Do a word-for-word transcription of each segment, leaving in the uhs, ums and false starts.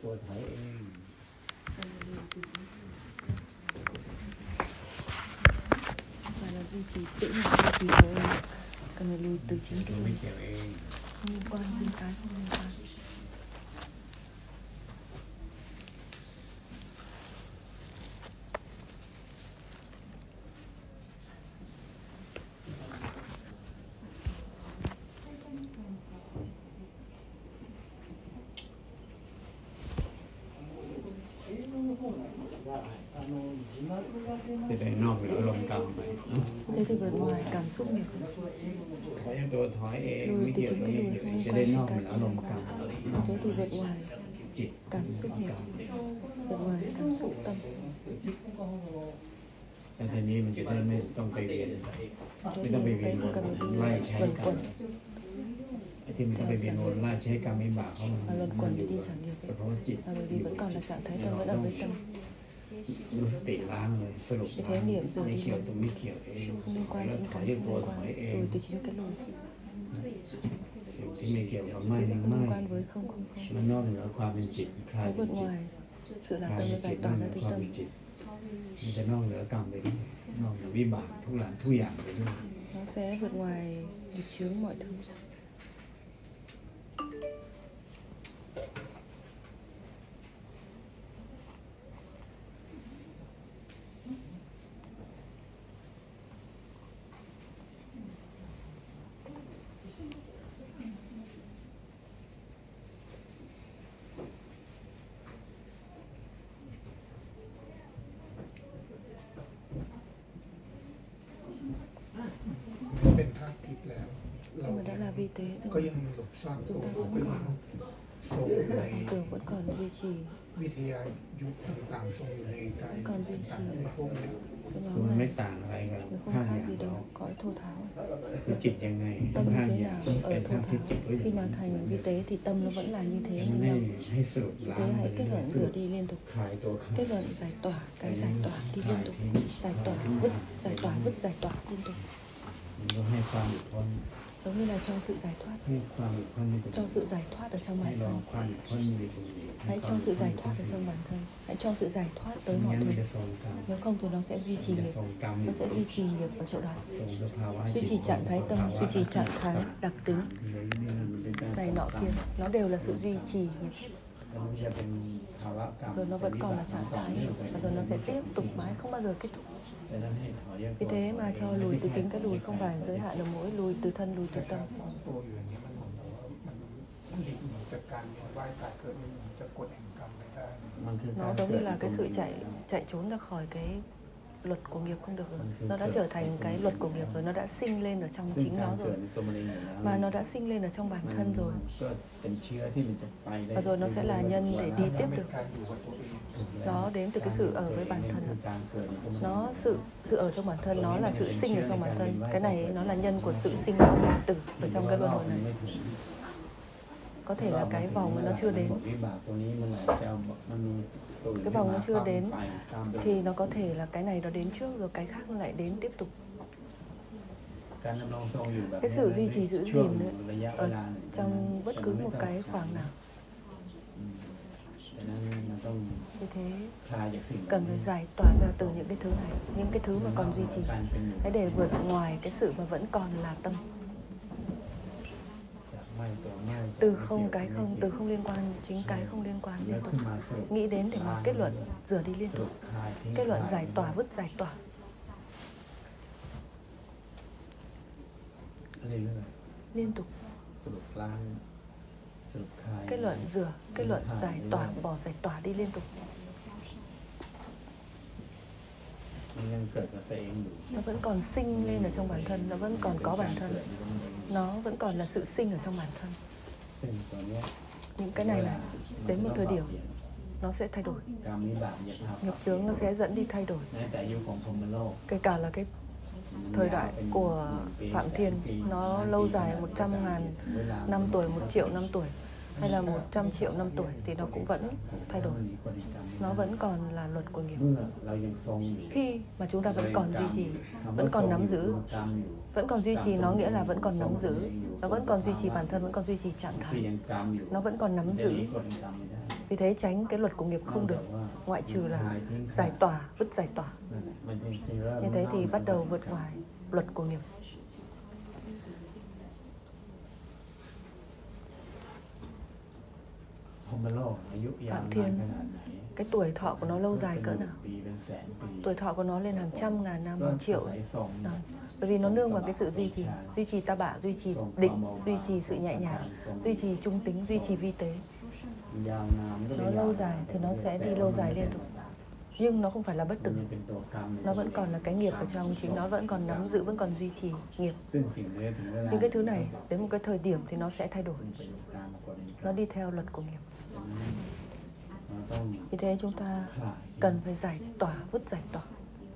ตัวถอยเอง và là duy trì tĩnh là duy trì của em, cần phải lùi từ chính cái ไม่เกี่ยวเอง không liên quan, riêng cái không liên quan. Thì để nọ mình ở lòng cầm vậy. Thế thì vượt ngoài cảm xúc nhiều. Thấy tôi thói em mới hiểu cái gì thì để nọ mình ở lòng cầm. Thế thì vượt ngoài cảm xúc nhiều, vượt ngoài cảm xúc tâm. แต่ทีนี้มันจะได้ไม่ต้องไปเรียนไม่ต้องไปเรียนไล่ใช้กรรมไอ้ที่มันต้องไปเรียนไล่ใช้กรรมไม่บาปเพราะมันมันอยู่เพราะจิต Là bởi vì vẫn còn là trạng thái tâm vẫn ở với tâm. รู้สติล้างเลยสรุปล้างไม่เกี่ยวตรงไม่เกี่ยวเองแล้วถอยด้วยตัวถอยเอง Lùi từ chính cái lùi. สิ่งที่ไม่เกี่ยวกับไม่ไม่ Liên quan với không không không. มันนอกเหนือความเป็นจิตคลาย Nó เป็น vượt จิต ngoài sự ค là ลาย tâm เป็น nó จิ giải ตนอก tỏa เหนื ra อ từ ความ tâm. เป็นจิตมันจะนอกเหนือกรรมไปด้วยนอกเหนือวิบากทุกหลังทุกอย่างไปด้วย Nó sẽ vượt ngoài nghiệp chướng mọi thứ. Bên thác thịt lẻo Nhưng mà đã là vi tế có rồi, những lục xoan chúng ta của vẫn cái còn số này tưởng vẫn còn duy trì วิทยายุทธ์ต่างๆทรงอยู่ในกาย còn duy ต่างๆ trì ในพวกนี้ cái คือมัน nhóm ไม่ này. ต่างอะไรกัน Nó không ห้าอ khác ย่าง gì เรา đâu, cõi thô tháo. คือจิตยังไง Tâm ห้า như อ thế ย่าง nào เป็ ở น thô ห้าที่จิต tháo. ก็อ Khi ย่าง mà thành vi tế thì tâm nó vẫn là như thế ยัง như ไม่ nhau. ให้สรุป Vì ล้า thế งไป hãy เรื่ kết อย luận ๆ rửa đi liên tục. คลายตัวเขา Kết luận giải tỏa, cái giải tỏa đi liên tục. Giải tỏa, vứt, giải tỏa, vứt, giải tỏa liên tục. มันก็ให้ความหลุดพ้น Giống như là cho sự giải thoát, ให้ความหลุดพ้นในตัว cho sự giải thoát ở trong ให้ bản ลอง thân. ความหลุดพ้นในตรงนี้ Hãy cho sự giải thoát ở trong bản thân. Hãy cho sự giải thoát tới ไม่ mọi งั้นมัน thứ. จะส่งกรรม Nếu không thì nó sẽ duy trì มันจะ nghiệp. ส่งกรรม Nó sẽ duy trì nghiệp ở chỗ đó. ส่งสภาวะ Duy จิต trì trạng thái tâm, duy trì trạng thái đặc tính มันเป็นการ này nọ kia. Nó đều là sự duy trì nghiệp. มันจะเป็นภาวะกรรม Rồi nó vẫn còn là trạng thái. Và rồi nó sẽ tiếp tục mãi, không bao giờ kết thúc. ฉะนั้นให้ถอยแยก Vì thế mà cho lùi từ chính cái lùi không phải giới hạn ở mỗi lùi từ thân, lùi từ แต่การ tâm. ซ่อนตัวอยู่อย่างนี้มันเหมือนกับว่ามันมันหลีกหนีจากการเวียนว่ายตายเกิดมันหนีจากกฎแห่งกรรมไม่ได้มันคือ Nó giống như là cái sự chạy chạy trốn ra khỏi cái luật của nghiệp không được rồi. Nó đã trở thành cái luật của nghiệp rồi, nó đã sinh lên ở trong ซึ่ง chính การ nó เกิด rồi. ในตัวมันเองอยู่แล้ว Mà nó đã sinh lên ở trong bản มัน thân rồi. ก็เป็นเชื้อที่มันจะไปได้ Và rồi nó sẽ là nhân để đi มัน tiếp เป็น được. การอยู่กับตัวเอง Nó đến từ cái sự ở với bản คือ thân. การเกิดในตัวมัน Nó sự sự ở trong bản thân, nó là sự sinh ở trong bản thân. Cái này nó là nhân của sự sinh tử ở trong cái luân hồi này. Có thể là cái vòng nó chưa đến. Cái vòng nó chưa đến thì nó có thể là cái này nó đến trước rồi cái khác nó lại đến tiếp tục. Cái sự duy trì giữ gìn ấy, ở trong bất cứ một cái khoảng nào. Vì thế cần phải giải tỏa ra từ những cái thứ này, những cái thứ mà còn duy trì, hãy để vượt ngoài cái sự mà vẫn còn là tâm. Từ không cái không, từ không liên quan chính cái không liên quan liên tục. Nghĩ đến để mà kết luận rửa đi liên tục. Kết luận giải tỏa, vứt giải tỏa. Liên tục. Kết luận rửa, kết luận giải tỏa, bỏ giải tỏa đi liên tục. Nó vẫn còn sinh lên ở trong bản thân, nó vẫn còn có bản thân. Nó vẫn còn là sự sinh ở trong bản thân. Những cái này này, đến một thời điểm nó sẽ thay đổi. Nghiệp chướng nó sẽ dẫn đi thay đổi. Kể cả là cái thời đại của Phạm Thiên, nó lâu dài một trăm ngàn năm tuổi, một triệu năm tuổi, hay là một trăm triệu năm tuổi thì nó cũng vẫn thay đổi. Nó vẫn còn là luật của nghiệp. Khi mà chúng ta vẫn còn duy trì, vẫn còn nắm giữ, vẫn còn duy trì nó nghĩa là vẫn còn nắm giữ. Nó vẫn còn duy trì bản thân, vẫn còn duy trì trạng thái. Nó vẫn còn nắm giữ. Vì thế tránh cái luật của nghiệp không được, ngoại trừ là giải tỏa, vứt giải tỏa. Như thế thì bắt đầu vượt ngoài luật của nghiệp. Phạm Thiên, cái tuổi thọ của nó lâu dài cỡ nào? Tuổi thọ của nó lên hàng trăm, ngàn năm, hàng triệu năm. Bởi vì nó nương vào cái sự duy trì, duy trì ta bạ, duy trì định, duy trì sự nhẹ nhàng, duy trì trung tính, duy trì vi tế. Nó lâu dài thì nó sẽ đi lâu dài liên tục. Nhưng nó không phải là bất tử. Nó vẫn còn là cái nghiệp ở trong chính nó, vẫn còn nắm giữ, vẫn còn duy trì nghiệp. Nhưng cái thứ này đến một cái thời điểm thì nó sẽ thay đổi. Nó đi theo luật của nghiệp. Vì thế chúng ta cần phải giải tỏa, vứt giải tỏa.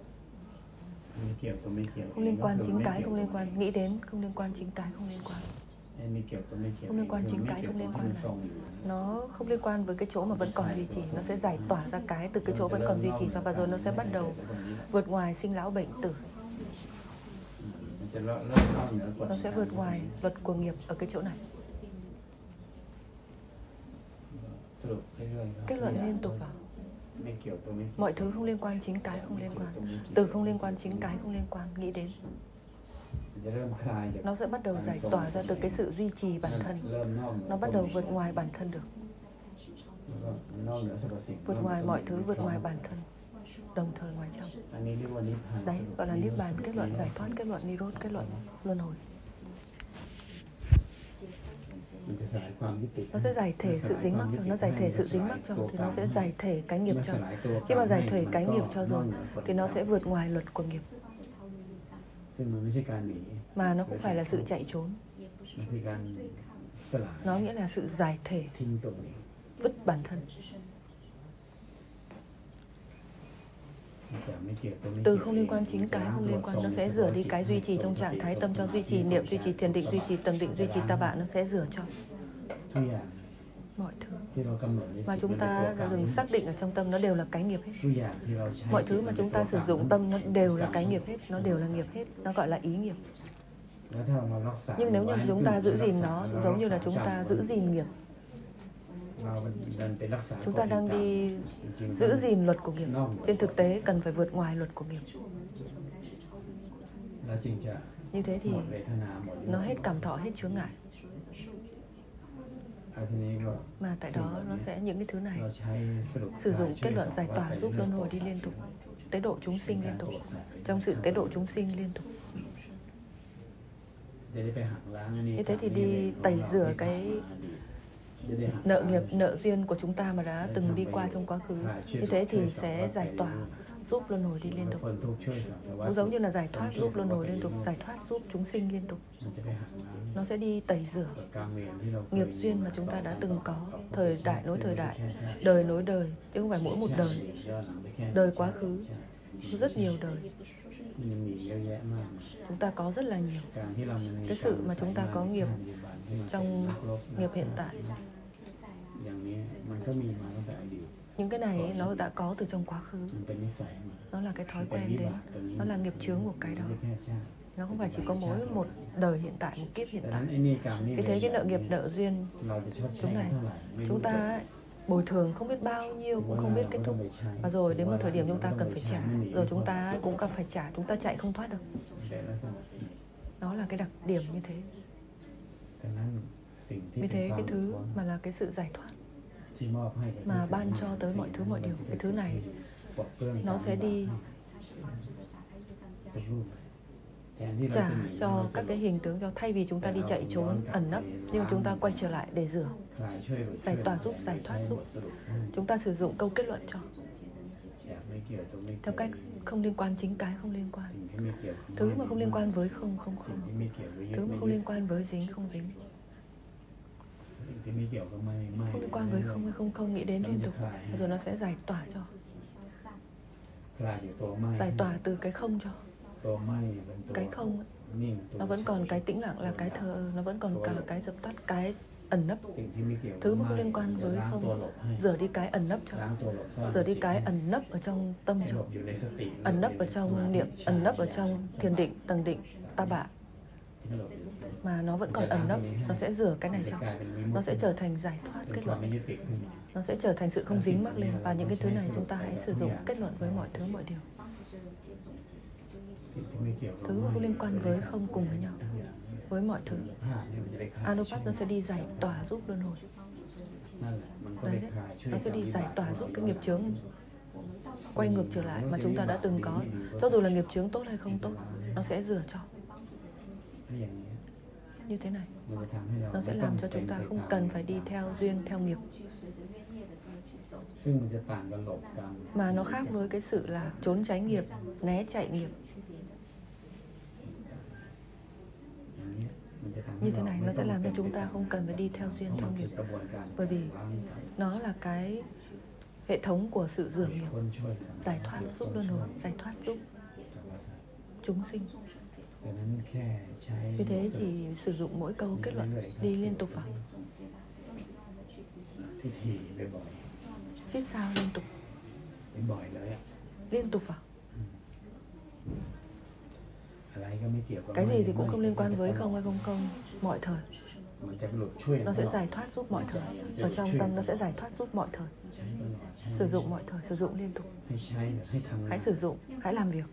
Không liên quan chính cái, không liên quan, nghĩ đến không liên quan chính cái, không liên quan. Không liên quan chính cái, không liên quan này. Nó không liên quan với cái chỗ mà vẫn còn duy trì. Nó sẽ giải tỏa ra cái từ cái chỗ vẫn còn duy trì ra, và rồi nó sẽ bắt đầu vượt ngoài sinh lão bệnh tử. Nó sẽ vượt ngoài luật của nghiệp ở cái chỗ này. Kết luận liên tục vào mọi thứ không liên quan chính cái, không liên quan. Từ không liên quan chính cái, không liên quan, nghĩ đến. Nó sẽ bắt đầu giải tỏa ra từ cái sự duy trì bản thân. Nó bắt đầu vượt ngoài bản thân được. Vượt ngoài mọi thứ, vượt ngoài bản thân, đồng thời ngoài trong. Đấy, gọi là Niết Bàn, kết luận giải thoát, kết luận Nirodha, kết luận luân hồi. Nó sẽ giải thể sự dính mắc cho, nó giải thể sự dính mắc cho, thì nó sẽ giải thể cái nghiệp cho. Khi mà giải thể cái nghiệp cho rồi, thì nó sẽ vượt ngoài luật của nghiệp. Mà nó cũng phải là sự chạy trốn. Nó nghĩa là sự giải thể, vứt bản thân. Từ không liên quan chính cái, không liên quan, nó sẽ rửa đi cái duy trì trong trạng thái tâm cho, duy trì niệm, duy trì thiền định, duy trì tầng định, duy trì ta bạ, nó sẽ rửa cho mọi thứ mà chúng ta đừng xác định ở trong tâm, nó đều là cái nghiệp hết. Mọi thứ mà chúng ta sử dụng tâm, nó đều là cái nghiệp hết, nó đều là nghiệp hết, nó gọi là ý nghiệp. Nhưng nếu như chúng ta giữ gìn nó, giống như là chúng ta giữ gìn nghiệp, chúng ta đang đi giữ gìn luật của nghiệp. Trên thực tế cần phải vượt ngoài luật của nghiệp. Như thế thì nó hết cảm thọ, hết chướng ngại. Mà tại đó nó sẽ những cái thứ này sử dụng kết luận giải tỏa giúp luân hồi đi liên tục, tế độ chúng sinh liên tục, trong sự tế độ chúng sinh liên tục. Như thế thì đi tẩy rửa cái nợ nghiệp, nợ duyên của chúng ta mà đã từng đi qua trong quá khứ. Như thế thì sẽ giải tỏa giúp luân hồi đi liên tục. Cũng giống như là giải thoát giúp luân hồi liên tục, giải thoát giúp chúng sinh liên tục. Nó sẽ đi tẩy rửa nghiệp duyên mà chúng ta đã từng có, thời đại nối thời đại, đời nối đời, chứ không phải mỗi một đời. Đời quá khứ, rất nhiều đời. Chúng ta có rất là nhiều. Cái sự mà chúng ta có nghiệp trong nghiệp hiện tại, những cái này nó đã có từ trong quá khứ. Nó là cái thói quen đấy, nó là nghiệp chướng của cái đó. Nó không phải chỉ có mỗi một đời hiện tại, một kiếp hiện tại. Vì thế cái nợ nghiệp, nợ duyên chúng này, chúng ta bồi thường không biết bao nhiêu cũng không biết kết thúc. Và rồi đến một thời điểm chúng ta cần phải trả, rồi chúng ta cũng cần phải trả, chúng ta chạy không thoát được. Nó là cái đặc điểm như thế. Vì thế cái thứ mà là cái sự giải thoát mà ban cho tới mọi thứ mọi điều, cái thứ này nó sẽ đi trả cho các cái hình tướng, cho thay vì chúng ta đi chạy trốn ẩn nấp, nhưng chúng ta quay trở lại để rửa, giải tỏa giúp, giải thoát giúp. Chúng ta sử dụng câu kết luận cho theo cách không liên quan chính cái, không liên quan. Thứ mà không liên quan với không, không không. Thứ mà không liên quan với dính, không dính. Không liên quan với không hay không không, nghĩ đến liên tục, rồi nó sẽ giải tỏa cho. Giải tỏa từ cái không cho. Cái không ấy, nó vẫn còn cái tĩnh lặng là cái thờ, nó vẫn còn cả cái dập tắt, cái ẩn nấp. Thứ mà không liên quan với không, rửa đi cái ẩn nấp cho, rửa đi cái ẩn nấp ở trong tâm cho, ẩn nấp ở trong niệm, ẩn nấp ở trong thiền định, tầng định, ta bạ. mà nó vẫn còn ẩn nấp, nó sẽ rửa cái này cho, nó sẽ trở thành giải thoát kết luận, nó sẽ trở thành sự không dính mắc lên. Và những cái thứ này chúng ta hãy sử dụng kết luận với mọi thứ mọi điều. Thứ mà không liên quan với không cùng với nhau, với mọi thứ. Anupat nó sẽ đi giải tỏa giúp luân hồi. Đấy, đấy, nó sẽ đi giải tỏa giúp cái nghiệp chướng quay ngược trở lại mà chúng ta đã từng có. Cho dù là nghiệp chướng tốt hay không tốt, nó sẽ rửa cho. Như thế này, nó sẽ làm cho chúng ta không cần phải đi theo duyên, theo nghiệp. Mà nó khác với cái sự là trốn tránh nghiệp, né chạy nghiệp. Như thế này, nó sẽ làm cho chúng ta không cần phải đi theo duyên, theo nghiệp. Bởi vì nó là cái hệ thống của sự rửa nghiệp, giải thoát giúp luân hồi, giải thoát giúp chúng sinh. Vì thế chỉ sử dụng mỗi câu kết luận đi liên tục vào. Xít sao liên tục, liên tục vào. Cái gì thì cũng không liên quan với không hay không không, mọi thời. Nó sẽ giải thoát giúp mọi thời. Ở trong tâm nó sẽ giải thoát giúp mọi thời. Sử dụng mọi thời, sử dụng liên tục. Hãy sử dụng, hãy làm việc.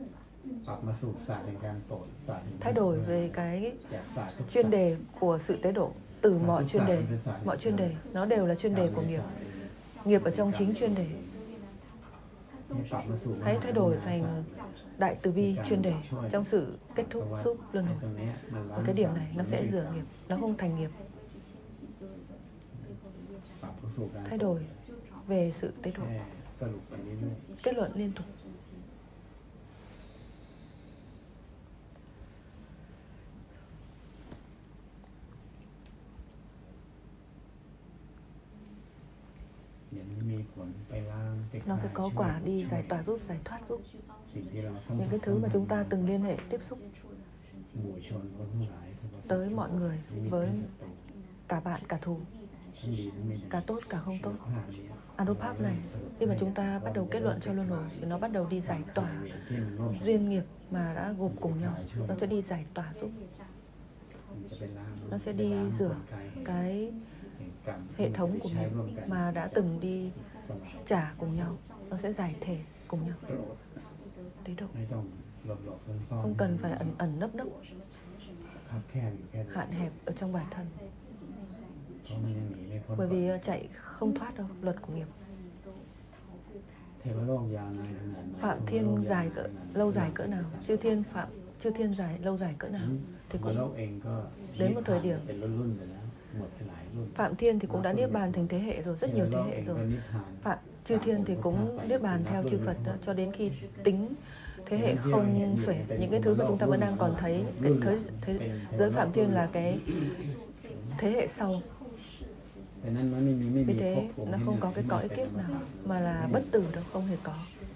Thay đổi về cái chuyên đề của sự tế độ. Từ mọi chuyên đề, mọi chuyên đề, nó đều là chuyên đề của nghiệp. Nghiệp ở trong chính chuyên đề. Hãy thay đổi thành đại từ bi chuyên đề trong sự kết thúc giúp luân hồi. Và cái điểm này nó sẽ rửa nghiệp, nó không thành nghiệp. Thay đổi về sự tế độ, kết luận liên tục. Nó sẽ có quả đi giải tỏa giúp, giải thoát giúp những cái thứ mà chúng ta từng liên hệ, tiếp xúc tới mọi người, với cả bạn, cả thù, cả tốt, cả không tốt. Anupat này, khi mà chúng ta bắt đầu kết luận cho luân hồi thì nó bắt đầu đi giải tỏa duyên nghiệp mà đã gộp cùng nhau. Nó sẽ đi giải tỏa giúp. Nó sẽ đi rửa cái hệ thống của nghiệp mà đã từng đi trả cùng nhau. Nó sẽ giải thể cùng nhau. Tế độ. Không cần phải ẩn ẩn nấp nấp, hạn hẹp ở trong bản thân. Bởi vì chạy không thoát đâu, luật của nghiệp. Phạm thiên dài cỡ, lâu dài cỡ nào, chư thiên phạm chư thiên dài lâu dài cỡ nào thì cũng đến một thời điểm. Phạm thiên thì cũng đã niết bàn thành thế hệ rồi, rất nhiều thế hệ rồi. Phạm chư thiên thì cũng niết bàn theo chư Phật đó, cho đến khi tính thế hệ không xuể. Những cái thứ mà chúng ta vẫn đang còn thấy, cái thế, thế, giới Phạm thiên là cái thế hệ sau. Vì thế nó không có cái cõi kiếp nào mà là bất tử đâu, không hề có.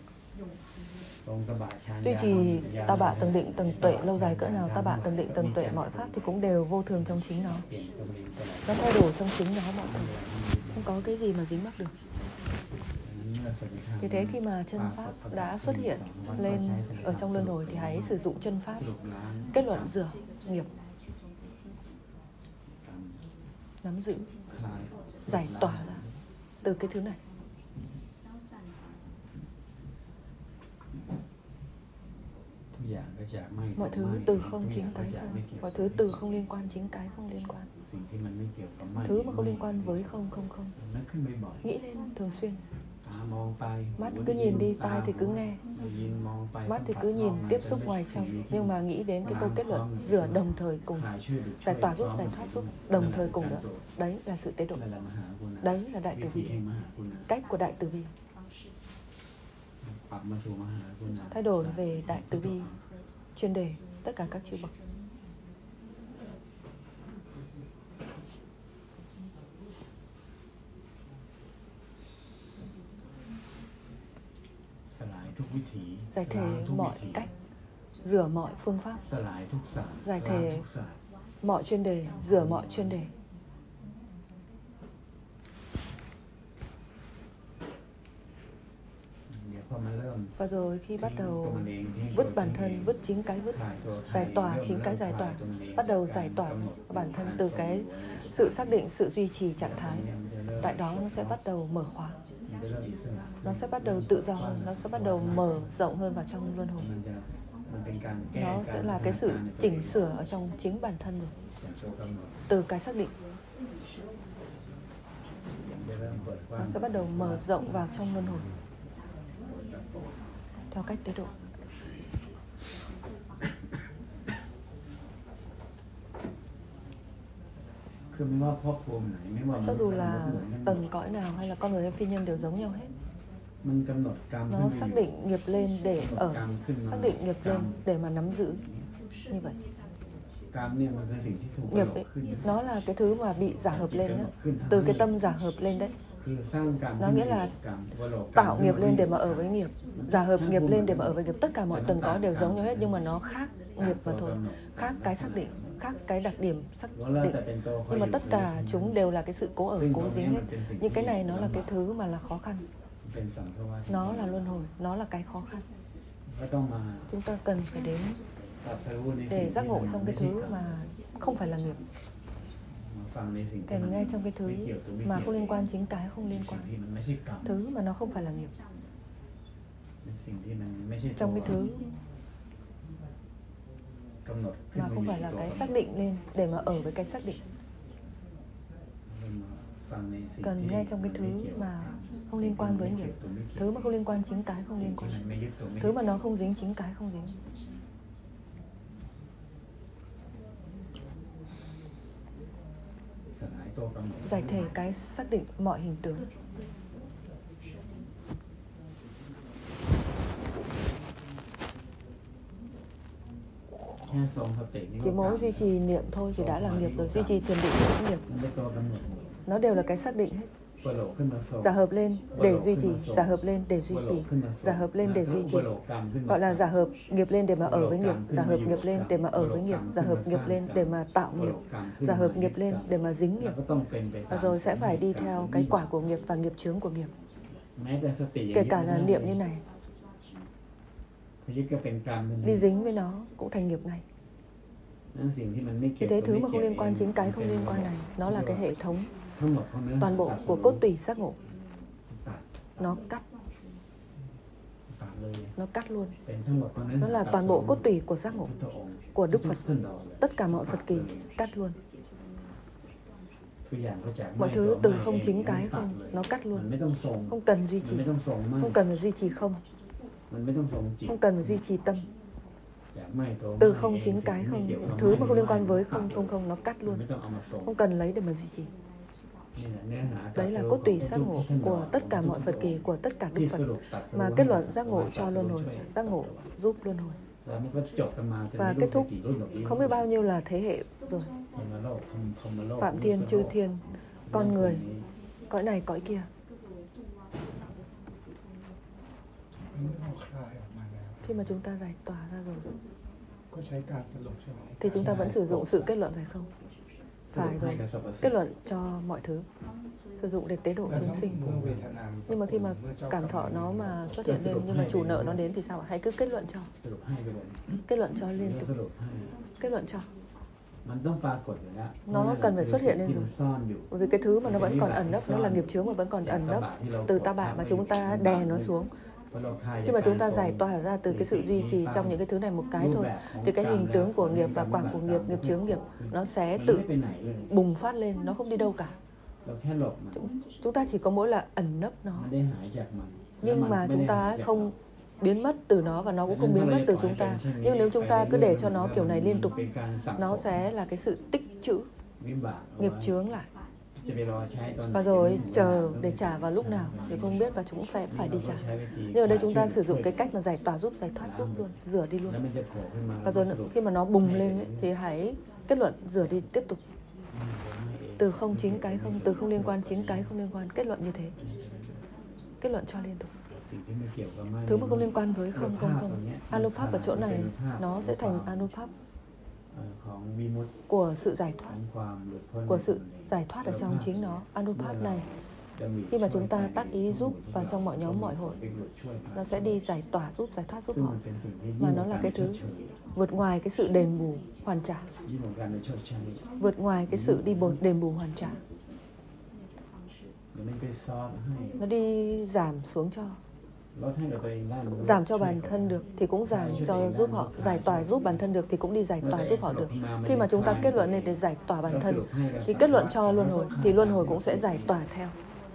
Duy trì ta bạ tầng định tầng tuệ lâu dài cỡ nào, ta bạ tầng định tầng tuệ mọi pháp thì cũng đều vô thường trong chính nó. Nó thay đổi trong chính nó mọi thứ. Không có cái gì mà dính mắc được. Vì thế khi mà chân pháp đã xuất hiện lên ở trong luân hồi thì hãy sử dụng chân pháp kết luận rửa nghiệp, nắm giữ, giải tỏa ra từ cái thứ này. Mọi thứ từ không chính cái không, mọi thứ từ không liên quan chính cái không liên quan. Thứ mà không liên quan với không không không nghĩ lên thường xuyên. Mắt cứ nhìn đi, tai thì cứ nghe, mắt thì cứ nhìn, tiếp xúc ngoài trong. Nhưng mà nghĩ đến cái câu kết luận rửa đồng thời cùng, giải tỏa giúp, giải thoát giúp, đồng thời cùng nữa. Đấy là sự tế độ. Đấy là đại từ bi, cách của đại từ bi. Thay đổi về đại từ bi chuyên đề tất cả các chư bậc. Giải thể mọi cách, rửa mọi phương pháp, giải thể mọi chuyên đề, rửa mọi chuyên đề. Và rồi khi bắt đầu vứt bản thân, vứt chính cái vứt, giải tỏa chính cái giải tỏa, bắt đầu giải tỏa bản thân từ cái sự xác định, sự duy trì trạng thái, tại đó nó sẽ bắt đầu mở khóa. Nó sẽ bắt đầu tự do hơn, nó sẽ bắt đầu mở rộng hơn vào trong luân hồi. Nó sẽ là cái sự chỉnh sửa ở trong chính bản thân rồi, từ cái xác định. Nó sẽ bắt đầu mở rộng vào trong luân hồi theo cách tế độ. Cho dù là tầng cõi nào hay là con người hay phi nhân đều giống nhau hết. Nó xác định nghiệp lên để ở, xác định nghiệp lên để mà nắm giữ như vậy. Nghiệp ấy, nó là cái thứ mà bị giả hợp lên đó, từ cái tâm giả hợp lên đấy. Nó nghĩa là tạo nghiệp lên để mà ở với nghiệp, giả hợp nghiệp lên để mà ở với nghiệp. Tất cả mọi tầng có đều giống nhau hết, nhưng mà nó khác nghiệp mà thôi, khác cái xác định, khác cái đặc điểm xác định. Nhưng mà tất cả chúng đều là cái sự cố ở, cố dính hết. Nhưng cái này nó là cái thứ mà là khó khăn. Nó là luân hồi, nó là cái khó khăn. Chúng ta cần phải đến để giác ngộ trong cái thứ mà không phải là nghiệp, kèm nghe trong cái thứ mà không liên quan, chính cái không liên quan, thứ mà nó không phải là nghiệp, trong cái thứ mà không phải là cái xác định lên để mà ở với cái xác định. Cần nghe trong cái thứ mà không liên quan với nghiệp, thứ mà không liên quan chính cái không liên quan, thứ mà nó không dính chính cái không dính. Giải thể cái xác định mọi hình tướng. Chỉ mỗi duy trì niệm thôi thì đã là nghiệp rồi. Duy trì thiền định cũng nghiệp. Nó đều là cái xác định hết. Giả hợp lên để duy trì, giả hợp lên để duy trì, giả hợp lên để duy trì. Gọi là giả hợp nghiệp lên để mà ở với nghiệp, giả hợp nghiệp lên để mà ở với nghiệp, giả hợp nghiệp lên để mà tạo nghiệp, giả hợp nghiệp lên để mà dính nghiệp. Và rồi sẽ phải đi theo cái quả của nghiệp và nghiệp chướng của nghiệp. Kể cả là niệm như này, đi dính với nó cũng thành nghiệp ngay. Vì thế thứ mà không liên quan chính cái không liên quan này, nó là cái hệ thống toàn bộ của cốt tủy giác ngộ. Nó cắt, nó cắt luôn. Nó là toàn bộ cốt tủy của giác ngộ của Đức Phật. Tất cả mọi Phật kỳ cắt luôn. Mọi thứ từ không chính cái không, nó cắt luôn. Không cần duy trì, không cần phải duy trì không, không cần phải duy trì tâm. Từ không chính cái không, thứ mà không liên quan với không không không, nó cắt luôn. Không cần lấy để mà duy trì. Đấy là cốt tủy giác ngộ của tất cả mọi Phật kỳ, của tất cả Đức Phật, mà kết luận giác ngộ cho luân hồi, giác ngộ giúp luân hồi. Và kết thúc không biết bao nhiêu là thế hệ rồi. Phạm thiên, chư thiên, con người, cõi này, cõi kia. Khi mà chúng ta giải tỏa ra rồi thì chúng ta vẫn sử dụng sự kết luận phải không? Phải rồi, kết luận cho mọi thứ, sử dụng để tế độ chúng sinh. Nhưng mà khi mà cảm thọ nó mà xuất hiện lên, nhưng mà chủ nợ nó đến thì sao ạ? Hãy cứ kết luận cho, kết luận cho liên tục, kết luận cho. Nó cần phải xuất hiện lên rồi. Bởi vì cái thứ mà nó vẫn còn ẩn nấp, nó là nghiệp chướng mà vẫn còn ẩn nấp từ ta bạ mà chúng ta đè nó xuống. Khi mà chúng ta giải tỏa ra từ cái sự duy trì trong những cái thứ này một cái thôi, thì cái hình tướng của nghiệp và quả của nghiệp, nghiệp chướng nghiệp, nó sẽ tự bùng phát lên, nó không đi đâu cả. Chúng, chúng ta chỉ có mỗi là ẩn nấp nó. Nhưng mà chúng ta không biến mất từ nó và nó cũng không biến mất từ chúng ta. Nhưng nếu chúng ta cứ để cho nó kiểu này liên tục, nó sẽ là cái sự tích trữ nghiệp chướng lại. Và rồi chờ để trả vào lúc nào thì không biết, và chúng phải phải đi trả. Nhưng ở đây chúng ta sử dụng cái cách mà giải tỏa giúp, giải thoát giúp luôn, rửa đi luôn. Và rồi khi mà nó bùng lên ấy, thì hãy kết luận rửa đi tiếp tục. Từ không chính cái không, từ không liên quan chính cái không liên quan, kết luận như thế. Kết luận cho liên tục. Thứ mà không liên quan với không không không. Anupap ở chỗ này nó sẽ thành Anupap của sự giải thoát, của sự giải thoát ở trong chính nó. Anupap này Khi mà chúng ta tác ý giúp vào trong mọi nhóm mọi hội, nó sẽ đi giải tỏa giúp, giải thoát giúp họ. Mà nó là cái thứ vượt ngoài cái sự đền bù, hoàn trả. Vượt ngoài cái sự đi bồi, đền bù, hoàn trả. Nó đi giảm xuống cho. Giảm cho bản thân được thì cũng giảm cho giúp họ. Giải tỏa giúp bản thân được thì cũng đi giải tỏa giúp họ được. Khi mà chúng ta kết luận lên để giải tỏa bản thân, thì kết luận cho luân hồi, thì luân hồi cũng sẽ giải tỏa theo.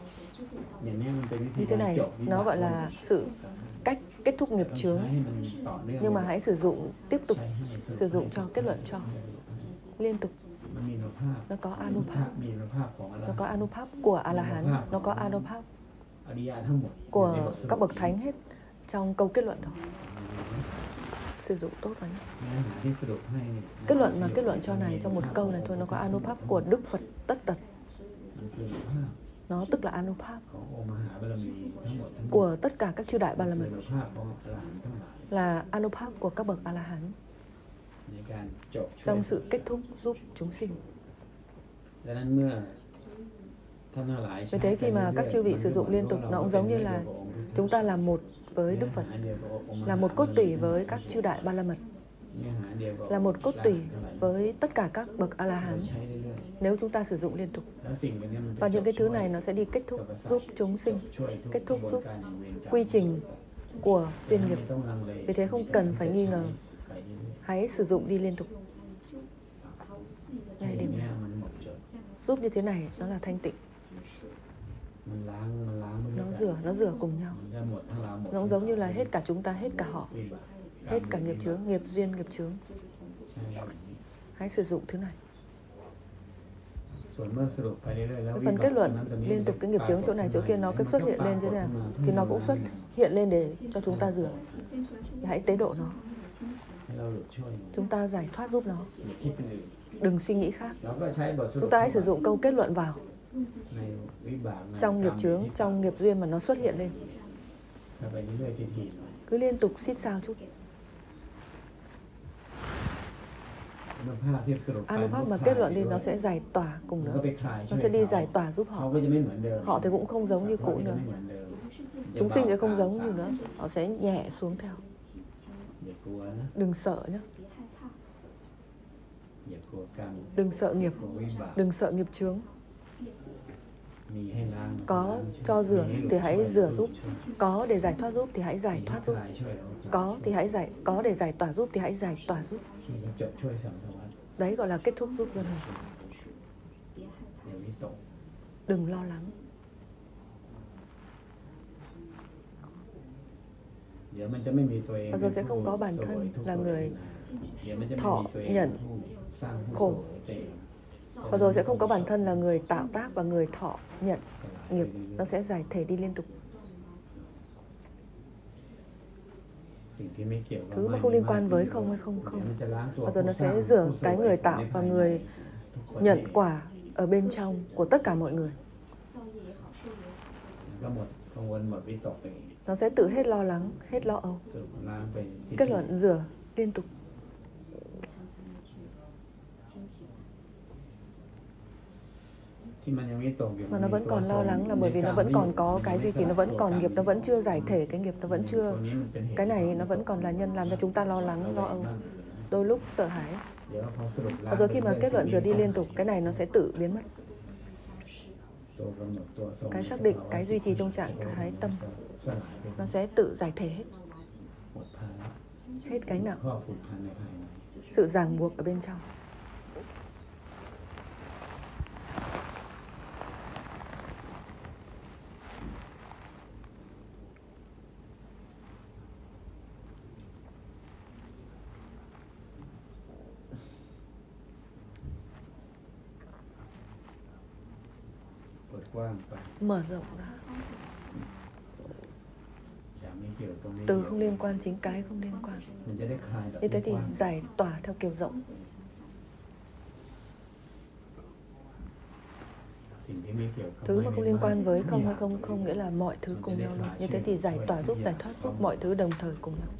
Như thế này, nó gọi là sự cách kết thúc nghiệp chướng. Nhưng mà hãy sử dụng, tiếp tục sử dụng cho, kết luận cho, liên tục. Nó có Anupap, nó có Anupap của A-la-hán, nó có Anupap của các bậc thánh hết trong câu kết luận đó. Sử dụng tốt vào nhé. Kết luận mà kết luận cho này trong một câu này thôi, nó có Anupap của Đức Phật Tất Tật. Nó tức là Anupap của tất cả các chư đại ba la mật, là Anupap của các bậc A-la-hán trong sự kết thúc giúp chúng sinh. Vì thế khi mà các chư vị sử dụng liên tục, nó cũng giống như là chúng ta làm một với Đức Phật, là một cốt tủy với các chư đại ba la mật, là một cốt tủy với tất cả các bậc A-la-hán, nếu chúng ta sử dụng liên tục. Và những cái thứ này nó sẽ đi kết thúc giúp chúng sinh, kết thúc giúp quy trình của duyên nghiệp. Vì thế không cần phải nghi ngờ, hãy sử dụng đi liên tục. Ngay điểm nào giúp như thế này, nó là thanh tịnh. Nó rửa, nó rửa cùng nhau. Nó cũng giống như là hết cả chúng ta, hết cả họ, hết cả nghiệp chướng, nghiệp duyên, nghiệp chướng. Hãy sử dụng thứ này. Cái phần kết luận liên tục cái nghiệp chướng chỗ này chỗ kia nó cứ xuất hiện lên thế nào thì nó cũng xuất hiện lên để cho chúng ta rửa. Thì hãy tế độ nó. Chúng ta giải thoát giúp nó. Đừng suy nghĩ khác. Chúng ta hãy sử dụng câu kết luận vào trong nghiệp chướng, trong nghiệp duyên mà nó xuất hiện lên. Cứ liên tục xít sao chút. Anupap mà kết luận đi, nó sẽ giải tỏa cùng nữa. Nó sẽ đi giải tỏa giúp họ. Họ thì cũng không giống như cũ nữa. Chúng sinh thì không giống như nữa. Họ sẽ nhẹ xuống theo. Đừng sợ nhé. Đừng sợ nghiệp. Đừng sợ nghiệp chướng. Có cho rửa thì hãy rửa giúp. Có để giải thoát giúp thì hãy giải thoát giúp. Có thì hãy giải, có để giải tỏa giúp thì hãy giải tỏa giúp. Đấy gọi là kết thúc giúp luân hồi. Đừng lo lắng. Bao giờ sẽ không có bản thân là người thọ nhận khổ. Bao giờ sẽ không có bản thân là người tạo tác và người thọ nhận nghiệp. Nó sẽ giải thể đi liên tục. Thứ mà không liên quan với không hay không không. Bao giờ nó sẽ rửa cái người tạo và người nhận quả ở bên trong của tất cả mọi người. Nó sẽ tự hết lo lắng, hết lo âu. Kết luận rửa liên tục. Mà nó vẫn còn lo lắng là bởi vì nó vẫn còn có cái duy trì, nó vẫn còn nghiệp, nó vẫn chưa giải thể cái nghiệp, nó vẫn chưa. Cái này nó vẫn còn là nhân làm cho chúng ta lo lắng, lo âu. Đôi lúc sợ hãi. Và rồi khi mà kết luận rửa đi liên tục, cái này nó sẽ tự biến mất. Cái xác định, cái duy trì trong trạng thái tâm, nó sẽ tự giải thể hết. Hết gánh nặng, sự ràng buộc ở bên trong. Mở rộng ra. Từ không liên quan chính cái không liên quan. Như thế thì giải tỏa theo kiểu rộng. Thứ mà không liên quan với không hay không không nghĩa là mọi thứ cùng nhau luôn. Như thế thì giải tỏa giúp, giải thoát giúp mọi thứ đồng thời cùng nhau.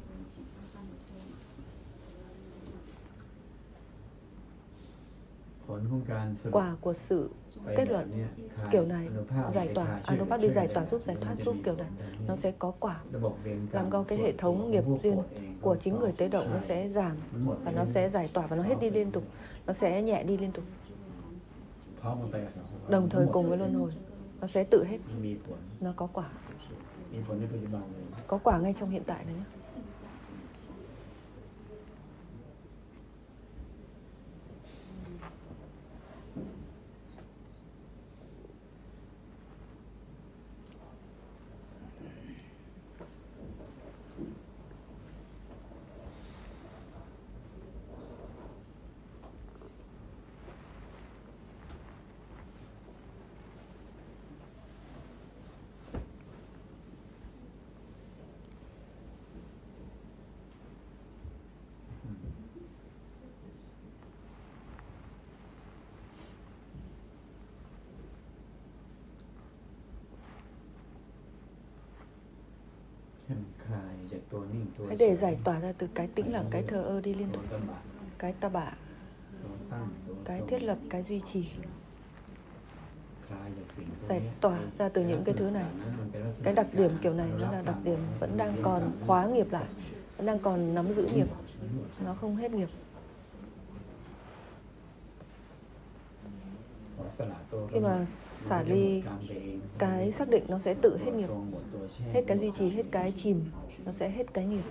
quả của sự kết luận kiểu này, giải tỏa, Anupap đi giải tỏa giúp giải thoát giúp kiểu này, nó sẽ có quả. Làm cho cái hệ thống nghiệp duyên của chính người tế động nó sẽ giảm và nó sẽ giải tỏa và nó hết đi liên tục, nó sẽ nhẹ đi liên tục. Đồng thời cùng với luân hồi, nó sẽ tự hết. Nó có quả. Có quả ngay trong hiện tại này nhé. Hãy để giải tỏa ra từ cái tĩnh lặng, cái thờ ơ đi liên tục, cái ta bạ, cái thiết lập, cái duy trì. Giải tỏa ra từ những cái thứ này. Cái đặc điểm kiểu này nó là đặc điểm vẫn đang còn khóa nghiệp lại, vẫn đang còn nắm giữ nghiệp, nó không hết nghiệp. Khi mà xả ly cái xác định, nó sẽ tự hết nghiệp. Hết cái duy trì, hết cái chìm, nó sẽ hết cái nghiệp.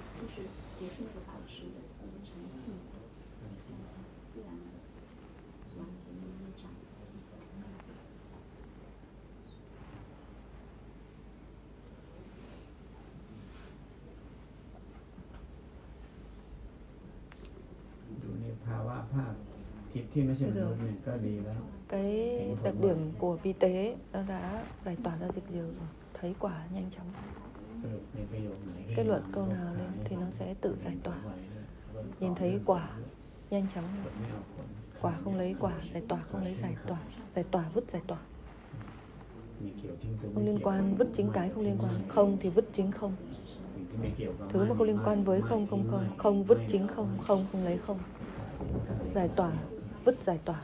Cái đặc điểm của vi tế nó đã giải tỏa ra dịch diều rồi, thấy quả nhanh chóng. Kết luận câu nào lên thì nó sẽ tự giải tỏa. Nhìn thấy quả nhanh chóng, quả không lấy quả, giải tỏa không lấy giải tỏa, giải tỏa vứt giải tỏa. Không liên quan, vứt chính cái không liên quan. Không thì vứt chính không. Thứ mà không liên quan với không không không, không vứt chính không, không không lấy không. Giải tỏa, vứt giải tỏa.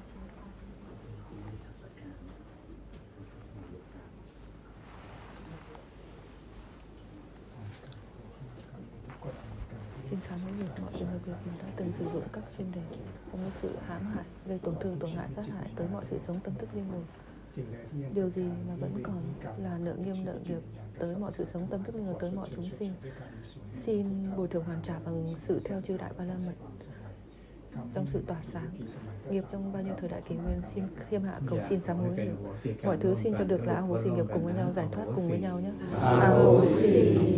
Xin khám với người mọi trường hợp việc mình đã từng sử dụng các chuyên đề trong cái sự hãm hại, gây tổn thương, tổn hại, sát hại tới mọi sự sống tâm thức linh hồn. Điều gì mà vẫn còn là nợ nghiêm nợ nghiệp tới mọi sự sống tâm thức linh hồn, tới mọi chúng sinh. Xin bồi thường hoàn trả bằng sự theo chư đại ba la mật trong sự tỏa sáng. Nghiệp trong bao nhiêu thời đại kỷ nguyên xin khiêm hạ cầu xin sám hối. Mọi thứ xin cho được là A Hố Xì nghiệp cùng với nhau, giải thoát cùng với nhau nhé. A Hố Xì.